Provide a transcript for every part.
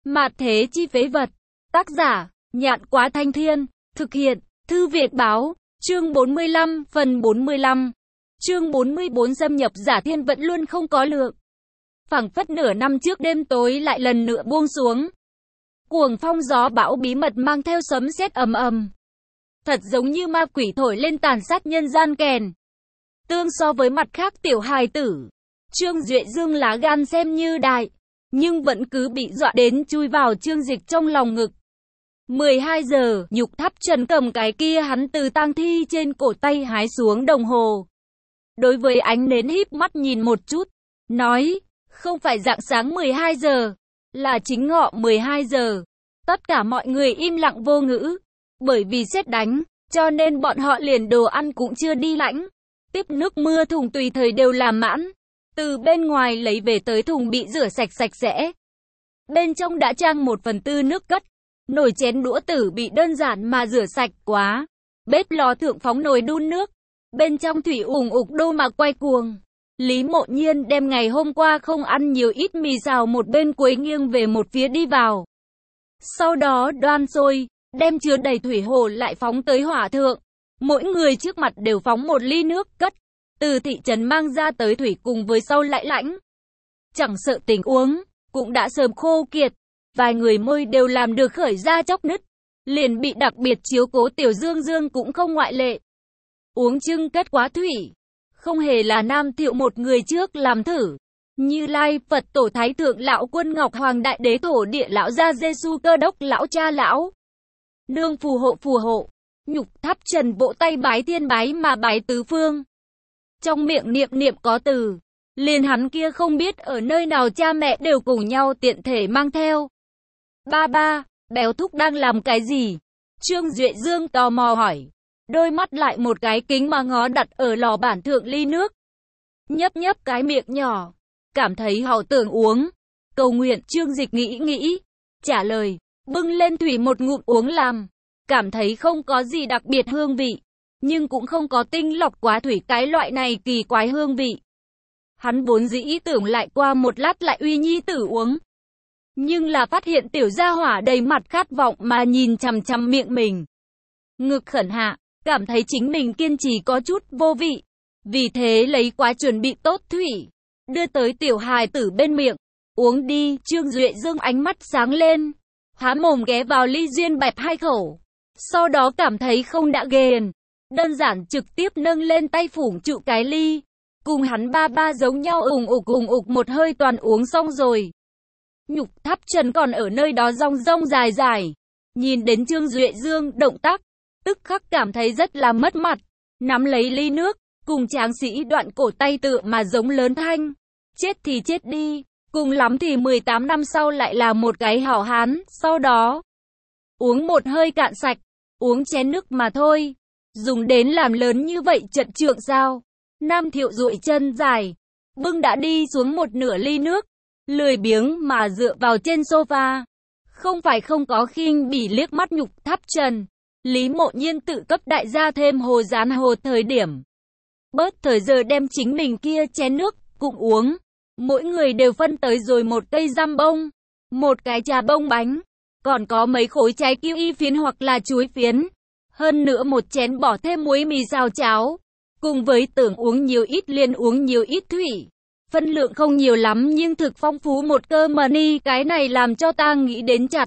Mạt thế chi phế vật. Tác giả, Nhạn Quá Thanh Thiên. Thực hiện, Thư Việt Báo. Chương 45, phần 45. Chương 44 xâm nhập giả thiên vẫn luôn không có lượng. Phảng phất nửa năm trước đêm tối lại lần nữa buông xuống. Cuồng phong gió bão bí mật mang theo sấm sét ầm ầm. Thật giống như ma quỷ thổi lên tàn sát nhân gian kèn. Tương so với mặt khác tiểu hài tử, Trương Duệ Dương lá gan xem như đại, nhưng vẫn cứ bị dọa đến chui vào Trương Dịch trong lòng ngực. 12 giờ, Nhục Tháp Trần cầm cái kia hắn từ tang thi trên cổ tay hái xuống đồng hồ. Đối với ánh nến híp mắt nhìn một chút, nói, không phải rạng sáng 12 giờ, là chính ngọ 12 giờ. Tất cả mọi người im lặng vô ngữ, bởi vì sét đánh, cho nên bọn họ liền đồ ăn cũng chưa đi lãnh. Tiếp nước mưa thùng tùy thời đều làm mãn, từ bên ngoài lấy về tới thùng bị rửa sạch sạch sẽ. Bên trong đã trang 1/4 nước cất, nồi chén đũa tử bị đơn giản mà rửa sạch quá. Bếp lò thượng phóng nồi đun nước, bên trong thủy ủng ục đô mà quay cuồng. Lý Mộ Nhiên đem ngày hôm qua không ăn nhiều ít mì xào một bên quấy nghiêng về một phía đi vào. Sau đó đoan sôi, đem chứa đầy thủy hồ lại phóng tới hỏa thượng. Mỗi người trước mặt đều phóng một ly nước cất, từ thị trấn mang ra tới thủy cùng với sau lại lãnh. Chẳng sợ tình uống, cũng đã sớm khô kiệt. Vài người môi đều làm được khởi ra chóc nứt, liền bị đặc biệt chiếu cố Tiểu Dương Dương cũng không ngoại lệ. Uống chưng cất quá thủy, không hề là Nam Thiệu một người trước làm thử. Như Lai Phật Tổ Thái Thượng Lão Quân Ngọc Hoàng Đại Đế Thổ Địa Lão Gia Giê-xu Cơ Đốc Lão Cha Lão Nương phù hộ. Nhục Tháp Trần vỗ tay bái thiên bái mà bái tứ phương. Trong miệng niệm có từ, liền hắn kia không biết ở nơi nào cha mẹ đều cùng nhau tiện thể mang theo. Ba, béo thúc đang làm cái gì? Trương Duệ Dương tò mò hỏi. Đôi mắt lại một cái kính mà ngó đặt ở lò bản thượng ly nước. Nhấp cái miệng nhỏ, cảm thấy hảo tưởng uống. Cầu nguyện. Trương Dịch nghĩ, trả lời, bưng lên thủy một ngụm uống làm. Cảm thấy không có gì đặc biệt hương vị, nhưng cũng không có tinh lọc quá thủy cái loại này kỳ quái hương vị. Hắn vốn dĩ tưởng lại qua một lát lại uy nhi tử uống. Nhưng là phát hiện tiểu gia hỏa đầy mặt khát vọng mà nhìn chằm chằm miệng mình. Ngực khẩn hạ, cảm thấy chính mình kiên trì có chút vô vị. Vì thế lấy quá chuẩn bị tốt thủy, đưa tới tiểu hài tử bên miệng. Uống đi. Trương Duệ Dương ánh mắt sáng lên, há mồm ghé vào ly duyên bẹp 2 khẩu. Sau đó cảm thấy không đã ghiền, đơn giản trực tiếp nâng lên tay phủng trụ cái ly. Cùng hắn ba giống nhau ủng ục một hơi toàn uống xong rồi. Nhục Tháp Trần còn ở nơi đó rong dài. Nhìn đến Trương Duệ Dương động tác, tức khắc cảm thấy rất là mất mặt. Nắm lấy ly nước, cùng tráng sĩ đoạn cổ tay tựa mà giống lớn thanh. Chết thì chết đi, cùng lắm thì 18 năm sau lại là một cái hảo hán. Sau đó, uống một hơi cạn sạch, uống chén nước mà thôi. Dùng đến làm lớn như vậy trận trượng sao? Nam Thiệu duỗi chân dài, bưng đã đi xuống một nửa ly nước, lười biếng mà dựa vào trên sofa. Không phải không có khinh bỉ liếc mắt Nhục Tháp Trần. Lý Mộ Nhiên tự cấp đại gia thêm hồ dán hồ thời điểm. Bớt thời giờ đem chính mình kia chén nước, cũng uống. Mỗi người đều phân tới rồi một cây răm bông, một cái trà bông bánh, còn có mấy khối trái kiwi phiến hoặc là chuối phiến. Hơn nữa một chén bỏ thêm muối mì xào cháo. Cùng với tưởng uống nhiều ít liền uống nhiều ít thủy. Phân lượng không nhiều lắm nhưng thực phong phú một cơ mani, cái này làm cho ta nghĩ đến chặt.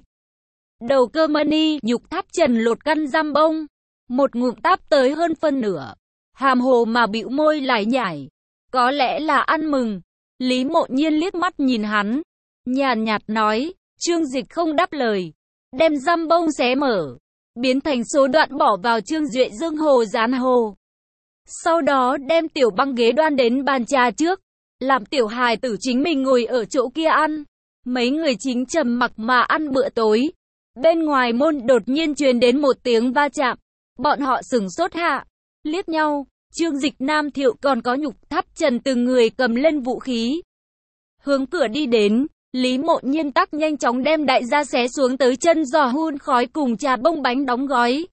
Đầu cơ mani, Nhục Tháp Trần lột căn răm bông, một ngụm táp tới hơn phân nửa. Hàm hồ mà bĩu môi lại nhải. Có lẽ là ăn mừng. Lý Mộ Nhiên liếc mắt nhìn hắn, nhàn nhạt nói. Trương Dịch không đáp lời, đem răm bông xé mở, biến thành số đoạn bỏ vào Trương Duệ Dương hồ dán hồ. Sau đó đem tiểu băng ghế đoan đến bàn trà trước, làm tiểu hài tử chính mình ngồi ở chỗ kia ăn. Mấy người chính trầm mặc mà ăn bữa tối. Bên ngoài môn đột nhiên truyền đến một tiếng va chạm. Bọn họ sửng sốt hạ, liếc nhau. Trương Dịch, Nam Thiệu còn có Nhục Tháp Trần từng người cầm lên vũ khí, hướng cửa đi đến. Lý Mộ Nhiên tắc nhanh chóng đem đại gia xé xuống tới chân giò hun khói cùng trà bông bánh đóng gói,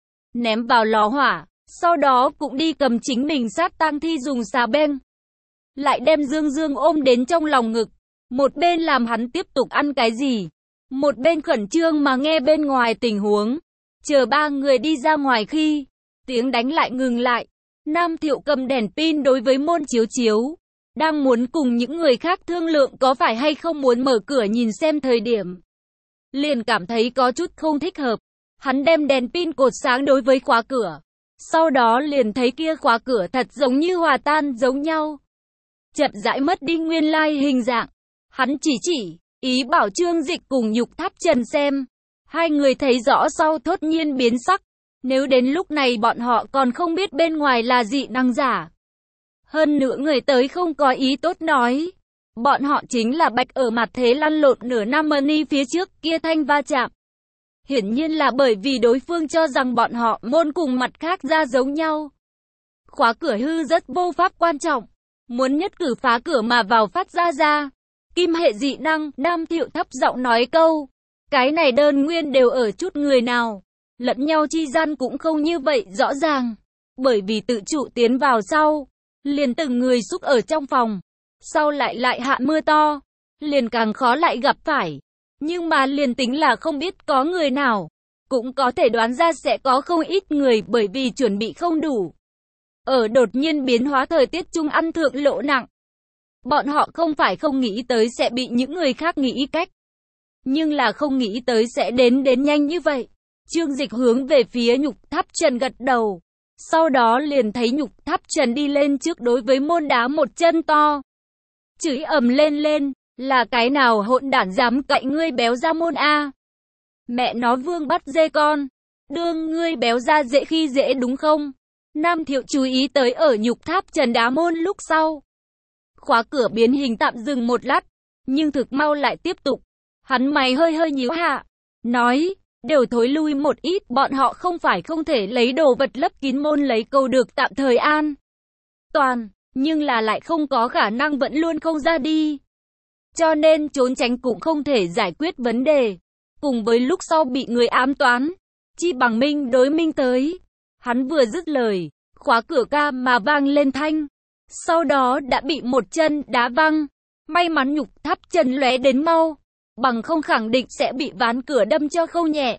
ném vào lò hỏa. Sau đó cũng đi cầm chính mình sát tang thi dùng xà beng, lại đem Dương Dương ôm đến trong lòng ngực. Một bên làm hắn tiếp tục ăn cái gì, một bên khẩn trương mà nghe bên ngoài tình huống. Chờ ba người đi ra ngoài khi tiếng đánh lại ngừng lại, Nam Thiệu cầm đèn pin đối với môn chiếu chiếu, đang muốn cùng những người khác thương lượng có phải hay không muốn mở cửa nhìn xem thời điểm. Liền cảm thấy có chút không thích hợp. Hắn đem đèn pin cột sáng đối với khóa cửa. Sau đó liền thấy kia khóa cửa thật giống như hòa tan giống nhau. Chậm rãi mất đi nguyên lai hình dạng. Hắn chỉ, ý bảo Trương Dịch cùng Nhục Tháp Trần xem. Hai người thấy rõ sau thốt nhiên biến sắc. Nếu đến lúc này bọn họ còn không biết bên ngoài là dị năng giả. Hơn nữa người tới không có ý tốt nói. Bọn họ chính là bạch ở mặt thế lăn lộn nửa năm money phía trước kia thanh va chạm. Hiển nhiên là bởi vì đối phương cho rằng bọn họ môn cùng mặt khác ra giống nhau. Khóa cửa hư rất vô pháp quan trọng. Muốn nhất cử phá cửa mà vào phát ra. Kim hệ dị năng, Nam Thiệu thấp giọng nói câu. Cái này đơn nguyên đều ở chút người nào. Lẫn nhau chi gian cũng không như vậy rõ ràng. Bởi vì tự chủ tiến vào sau. Liền từng người xúc ở trong phòng. Sau lại hạ mưa to. Liền càng khó lại gặp phải. Nhưng mà liền tính là không biết có người nào. Cũng có thể đoán ra sẽ có không ít người bởi vì chuẩn bị không đủ. Ở đột nhiên biến hóa thời tiết chung ăn thượng lỗ nặng. Bọn họ không phải không nghĩ tới sẽ bị những người khác nghĩ cách. Nhưng là không nghĩ tới sẽ đến nhanh như vậy. Trương Dịch hướng về phía Nhục Tháp Trần gật đầu. Sau đó liền thấy Nhục Tháp Trần đi lên trước đối với môn đá một chân to. Chửi ầm lên, là cái nào hỗn đản dám cậy ngươi béo ra môn a? Mẹ nó Vương bắt dê con. Đương ngươi béo ra dễ khi dễ đúng không? Nam Thiệu chú ý tới ở Nhục Tháp Trần đá môn lúc sau. Khóa cửa biến hình tạm dừng một lát. Nhưng thực mau lại tiếp tục. Hắn mày hơi nhíu hạ. Nói, đều thối lui một ít, bọn họ không phải không thể lấy đồ vật lấp kín môn lấy cầu được tạm thời an toàn, nhưng là lại không có khả năng vẫn luôn không ra đi. Cho nên trốn tránh cũng không thể giải quyết vấn đề. Cùng với lúc sau bị người ám toán, chi bằng minh đối minh tới. Hắn vừa dứt lời, khóa cửa ca mà vang lên thanh. Sau đó đã bị một chân đá văng. May mắn Nhục Tháp Trần lóe đến mau. Bằng không khẳng định sẽ bị ván cửa đâm cho không nhẹ.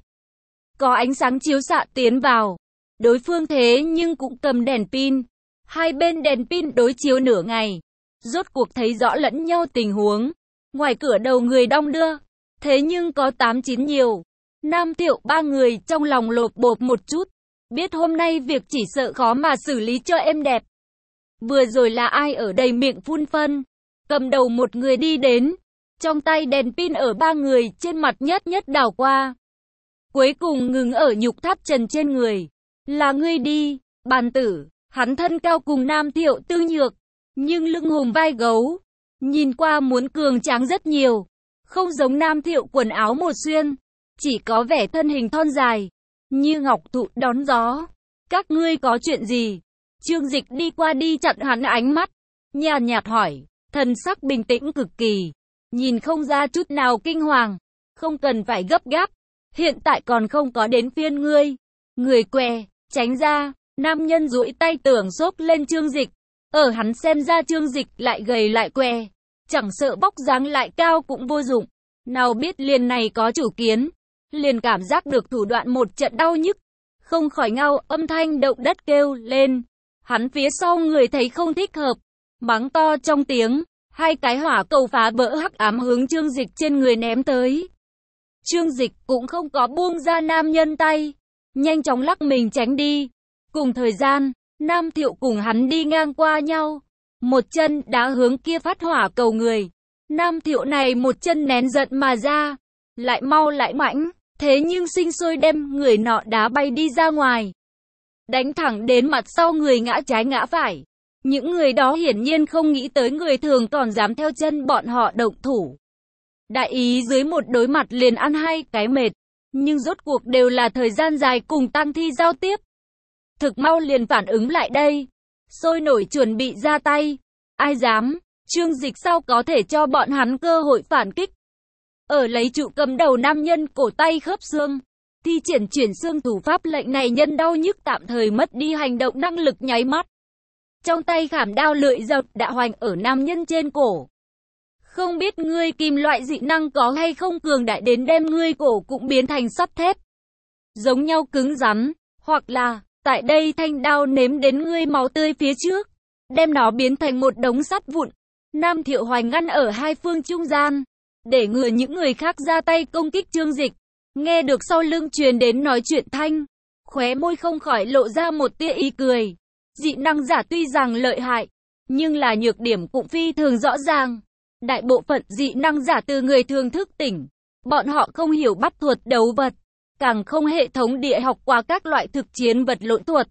Có ánh sáng chiếu xạ tiến vào. Đối phương thế nhưng cũng cầm đèn pin. Hai bên đèn pin đối chiếu nửa ngày. Rốt cuộc thấy rõ lẫn nhau tình huống. Ngoài cửa đầu người đong đưa. Thế nhưng có 8-9 nhiều. Nam Thiệu ba người trong lòng lột bột một chút. Biết hôm nay việc chỉ sợ khó mà xử lý cho êm đẹp. Vừa rồi là ai ở đây miệng phun phân. Cầm đầu một người đi đến. Trong tay đèn pin ở ba người trên mặt nhất đảo qua. Cuối cùng ngừng ở Nhục Tháp Trần trên người. Là ngươi đi, bàn tử. Hắn thân cao cùng Nam Thiệu tương nhược. Nhưng lưng hùm vai gấu. Nhìn qua muốn cường tráng rất nhiều. Không giống Nam Thiệu quần áo một xuyên. Chỉ có vẻ thân hình thon dài. Như ngọc thụ đón gió. Các ngươi có chuyện gì? Trương Dịch đi qua đi chặn hắn ánh mắt. Nhàn nhạt hỏi. Thần sắc bình tĩnh cực kỳ. Nhìn không ra chút nào kinh hoàng. Không cần phải gấp gáp. Hiện tại còn không có đến phiên ngươi. Người què, tránh ra. Nam nhân duỗi tay tưởng xốp lên Trương Dịch. Ở hắn xem ra Trương Dịch lại gầy lại què. Chẳng sợ bóc dáng lại cao cũng vô dụng. Nào biết liền này có chủ kiến. Liền cảm giác được thủ đoạn một trận đau nhức. Không khỏi ngao âm thanh động đất kêu lên. Hắn phía sau người thấy không thích hợp. Mắng to trong tiếng. Hai cái hỏa cầu phá vỡ hắc ám hướng Trương Dịch trên người ném tới. Trương Dịch cũng không có buông ra nam nhân tay. Nhanh chóng lắc mình tránh đi. Cùng thời gian, Nam Thiệu cùng hắn đi ngang qua nhau. Một chân đá hướng kia phát hỏa cầu người. Nam Thiệu này một chân nén giận mà ra. Lại mau lại mãnh. Thế nhưng sinh sôi đem người nọ đá bay đi ra ngoài. Đánh thẳng đến mặt sau người ngã trái ngã phải. Những người đó hiển nhiên không nghĩ tới người thường còn dám theo chân bọn họ động thủ. Đại ý dưới một đối mặt liền ăn hai cái mệt. Nhưng rốt cuộc đều là thời gian dài cùng tang thi giao tiếp. Thực mau liền phản ứng lại đây. Sôi nổi chuẩn bị ra tay. Ai dám, Trương Dịch sao có thể cho bọn hắn cơ hội phản kích. Ở lấy trụ cầm đầu nam nhân cổ tay khớp xương. Thi triển chuyển xương thủ pháp lệnh này nhân đau nhức tạm thời mất đi hành động năng lực nháy mắt. Trong tay khảm đao lưỡi dao đã hoành ở nam nhân trên cổ. Không biết ngươi kim loại dị năng có hay không cường đại đến đem ngươi cổ cũng biến thành sắt thép. Giống nhau cứng rắn, hoặc là, tại đây thanh đao nếm đến ngươi máu tươi phía trước, đem nó biến thành một đống sắt vụn. Nam Thiệu Hoành ngăn ở hai phương trung gian, để ngừa những người khác ra tay công kích Trương Dịch. Nghe được sau lưng truyền đến nói chuyện thanh, khóe môi không khỏi lộ ra một tia ý cười. Dị năng giả tuy rằng lợi hại, nhưng là nhược điểm cũng phi thường rõ ràng. Đại bộ phận dị năng giả từ người thường thức tỉnh, bọn họ không hiểu bắt thuật đấu vật, càng không hệ thống địa học qua các loại thực chiến vật lộn thuật.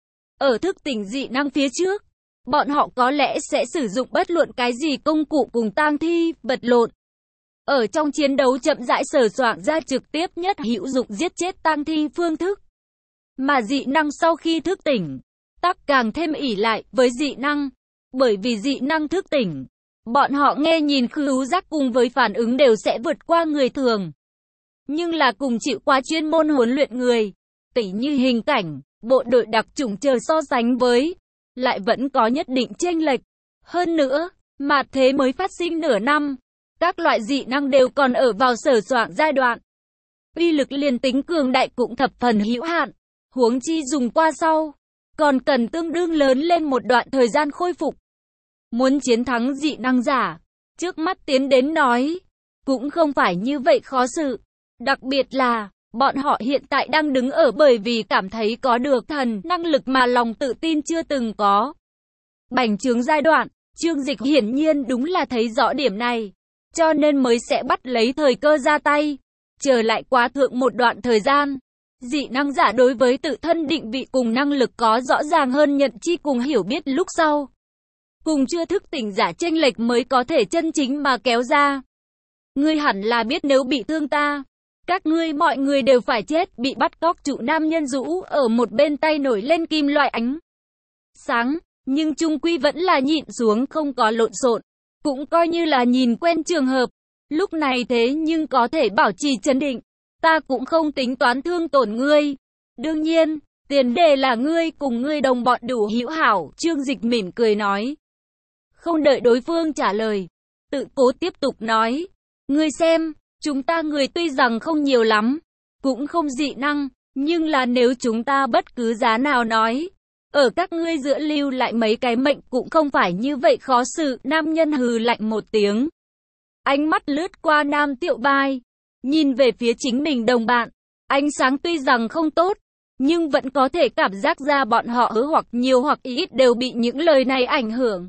Ở thức tỉnh dị năng phía trước, bọn họ có lẽ sẽ sử dụng bất luận cái gì công cụ cùng tang thi, vật lộn. Ở trong chiến đấu chậm rãi sờ soạng ra trực tiếp nhất hữu dụng giết chết tang thi phương thức. Mà dị năng sau khi thức tỉnh, tắc càng thêm ỷ lại với dị năng. Bởi vì dị năng thức tỉnh, bọn họ nghe nhìn khứu giác cùng với phản ứng đều sẽ vượt qua người thường. Nhưng là cùng chịu quá chuyên môn huấn luyện người, tỉ như hình cảnh, bộ đội đặc chủng chờ so sánh với, lại vẫn có nhất định chênh lệch. Hơn nữa, mà thế mới phát sinh nửa năm, các loại dị năng đều còn ở vào sờ soạng giai đoạn. Uy lực liền tính cường đại cũng thập phần hữu hạn, huống chi dùng qua sau, còn cần tương đương lớn lên một đoạn thời gian khôi phục. Muốn chiến thắng dị năng giả, trước mắt tiến đến nói, cũng không phải như vậy khó sự. Đặc biệt là, bọn họ hiện tại đang đứng ở bởi vì cảm thấy có được thần năng lực mà lòng tự tin chưa từng có. Bành trướng giai đoạn, Trương Dịch hiển nhiên đúng là thấy rõ điểm này, cho nên mới sẽ bắt lấy thời cơ ra tay. Trở lại quá thượng một đoạn thời gian, dị năng giả đối với tự thân định vị cùng năng lực có rõ ràng hơn nhận chi cùng hiểu biết lúc sau. Cùng chưa thức tỉnh giả chênh lệch mới có thể chân chính mà kéo ra. Ngươi hẳn là biết nếu bị thương ta, các ngươi mọi người đều phải chết. Bị bắt cóc trụ nam nhân rũ ở một bên tay nổi lên kim loại ánh sáng, nhưng chung quy vẫn là nhịn xuống không có lộn xộn, cũng coi như là nhìn quen trường hợp. Lúc này thế nhưng có thể bảo trì trấn định, ta cũng không tính toán thương tổn ngươi. Đương nhiên, tiền đề là ngươi cùng ngươi đồng bọn đủ hữu hảo, Trương Dịch mỉm cười nói. Không đợi đối phương trả lời, tự cố tiếp tục nói, ngươi xem, chúng ta người tuy rằng không nhiều lắm, cũng không dị năng, nhưng là nếu chúng ta bất cứ giá nào nói, ở các ngươi giữa lưu lại mấy cái mệnh cũng không phải như vậy khó xử. Nam nhân hừ lạnh một tiếng, ánh mắt lướt qua Nam Tiệu Bai, nhìn về phía chính mình đồng bạn, ánh sáng tuy rằng không tốt, nhưng vẫn có thể cảm giác ra bọn họ hoặc nhiều hoặc ít đều bị những lời này ảnh hưởng.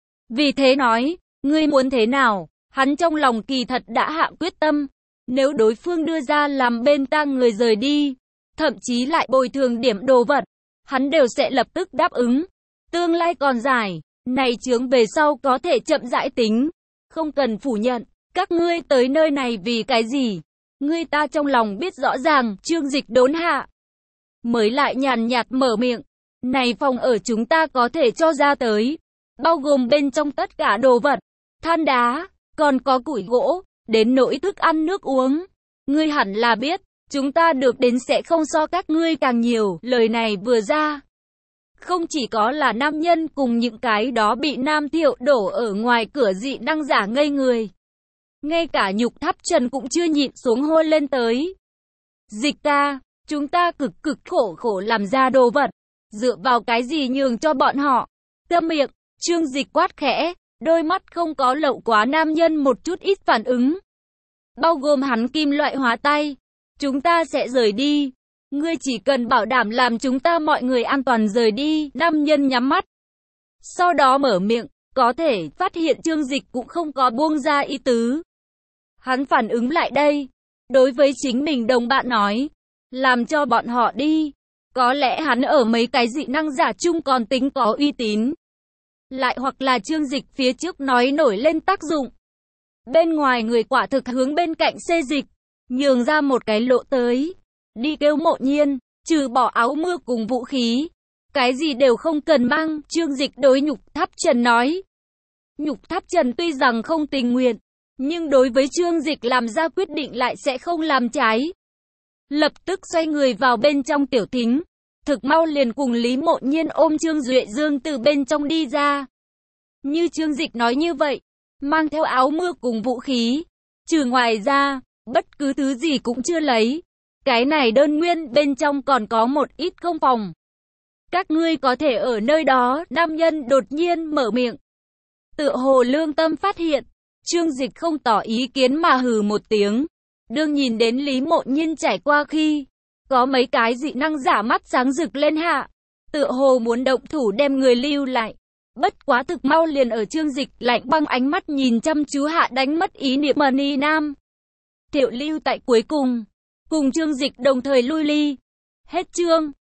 Vì thế nói, ngươi muốn thế nào? Hắn trong lòng kỳ thật đã hạ quyết tâm, nếu đối phương đưa ra làm bên ta người rời đi, thậm chí lại bồi thường điểm đồ vật, hắn đều sẽ lập tức đáp ứng. Tương lai còn dài, này chướng về sau có thể chậm rãi tính, không cần phủ nhận, các ngươi tới nơi này vì cái gì? Ngươi ta trong lòng biết rõ ràng. Trương Dịch đốn hạ, mới lại nhàn nhạt mở miệng, này phòng ở chúng ta có thể cho ra tới, bao gồm bên trong tất cả đồ vật, than đá, còn có củi gỗ, đến nỗi thức ăn nước uống. Ngươi hẳn là biết, chúng ta được đến sẽ không so các ngươi càng nhiều. Lời này vừa ra, không chỉ có là nam nhân cùng những cái đó bị Nam Thiệu đổ ở ngoài cửa dị năng giả ngây người. Ngay cả Nhục Tháp Trần cũng chưa nhịn xuống hôn lên tới. Dịch ca, chúng ta cực khổ làm ra đồ vật, dựa vào cái gì nhường cho bọn họ? Câm miệng, Trương Dịch quát khẽ, đôi mắt không có lậu quá nam nhân một chút ít phản ứng. Bao gồm hắn kim loại hóa tay. Chúng ta sẽ rời đi. Ngươi chỉ cần bảo đảm làm chúng ta mọi người an toàn rời đi. Nam nhân nhắm mắt, sau đó mở miệng, có thể phát hiện Trương Dịch cũng không có buông ra ý tứ. Hắn phản ứng lại đây, đối với chính mình đồng bạn nói, làm cho bọn họ đi. Có lẽ hắn ở mấy cái dị năng giả chung còn tính có uy tín. Lại hoặc là Trương Dịch phía trước nói nổi lên tác dụng. Bên ngoài người quả thực hướng bên cạnh xê dịch, nhường ra một cái lộ tới. Đi kêu Mộ Nhiên, trừ bỏ áo mưa cùng vũ khí, cái gì đều không cần mang. Trương Dịch đối Nhục Tháp Trần nói. Nhục Tháp Trần tuy rằng không tình nguyện, nhưng đối với Trương Dịch làm ra quyết định lại sẽ không làm trái. Lập tức xoay người vào bên trong tiểu thính, thực mau liền cùng Lý Mộ Nhiên ôm Trương Duệ Dương từ bên trong đi ra. Như Trương Dịch nói như vậy, mang theo áo mưa cùng vũ khí. Trừ ngoài ra, bất cứ thứ gì cũng chưa lấy. Cái này đơn nguyên bên trong còn có một ít không phòng. Các ngươi có thể ở nơi đó, nam nhân đột nhiên mở miệng. Tựa hồ lương tâm phát hiện, Trương Dịch không tỏ ý kiến mà hừ một tiếng. Đương nhìn đến Lý Mộ Nhiên trải qua khi, có mấy cái dị năng giả mắt sáng rực lên hạ. Tựa hồ muốn động thủ đem người lưu lại. Bất quá thực mau liền ở Trương Dịch lạnh băng ánh mắt nhìn chăm chú hạ đánh mất ý niệm mà ni nam. Thiệu lưu tại cuối cùng, cùng Trương Dịch đồng thời lui ly. Hết chương.